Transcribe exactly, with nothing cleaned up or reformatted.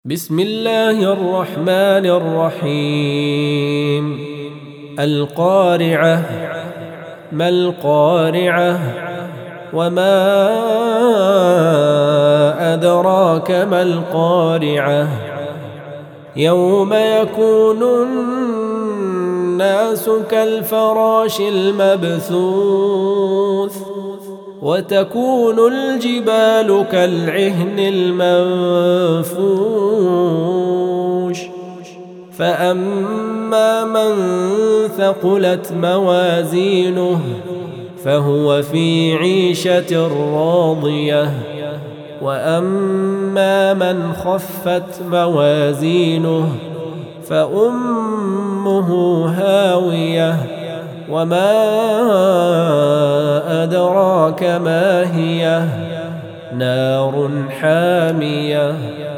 بسم الله الرحمن الرحيم. القارعة. ما القارعة؟ وما أدراك ما القارعة؟ يوم يكون الناس كالفراش المبثوث وتكون الجبال كالعهن المنفوش فأما من ثقلت موازينه فهو في عيشة راضية وأما من خفت موازينه فأمه هاوية وما أدراك ما هي نار حامية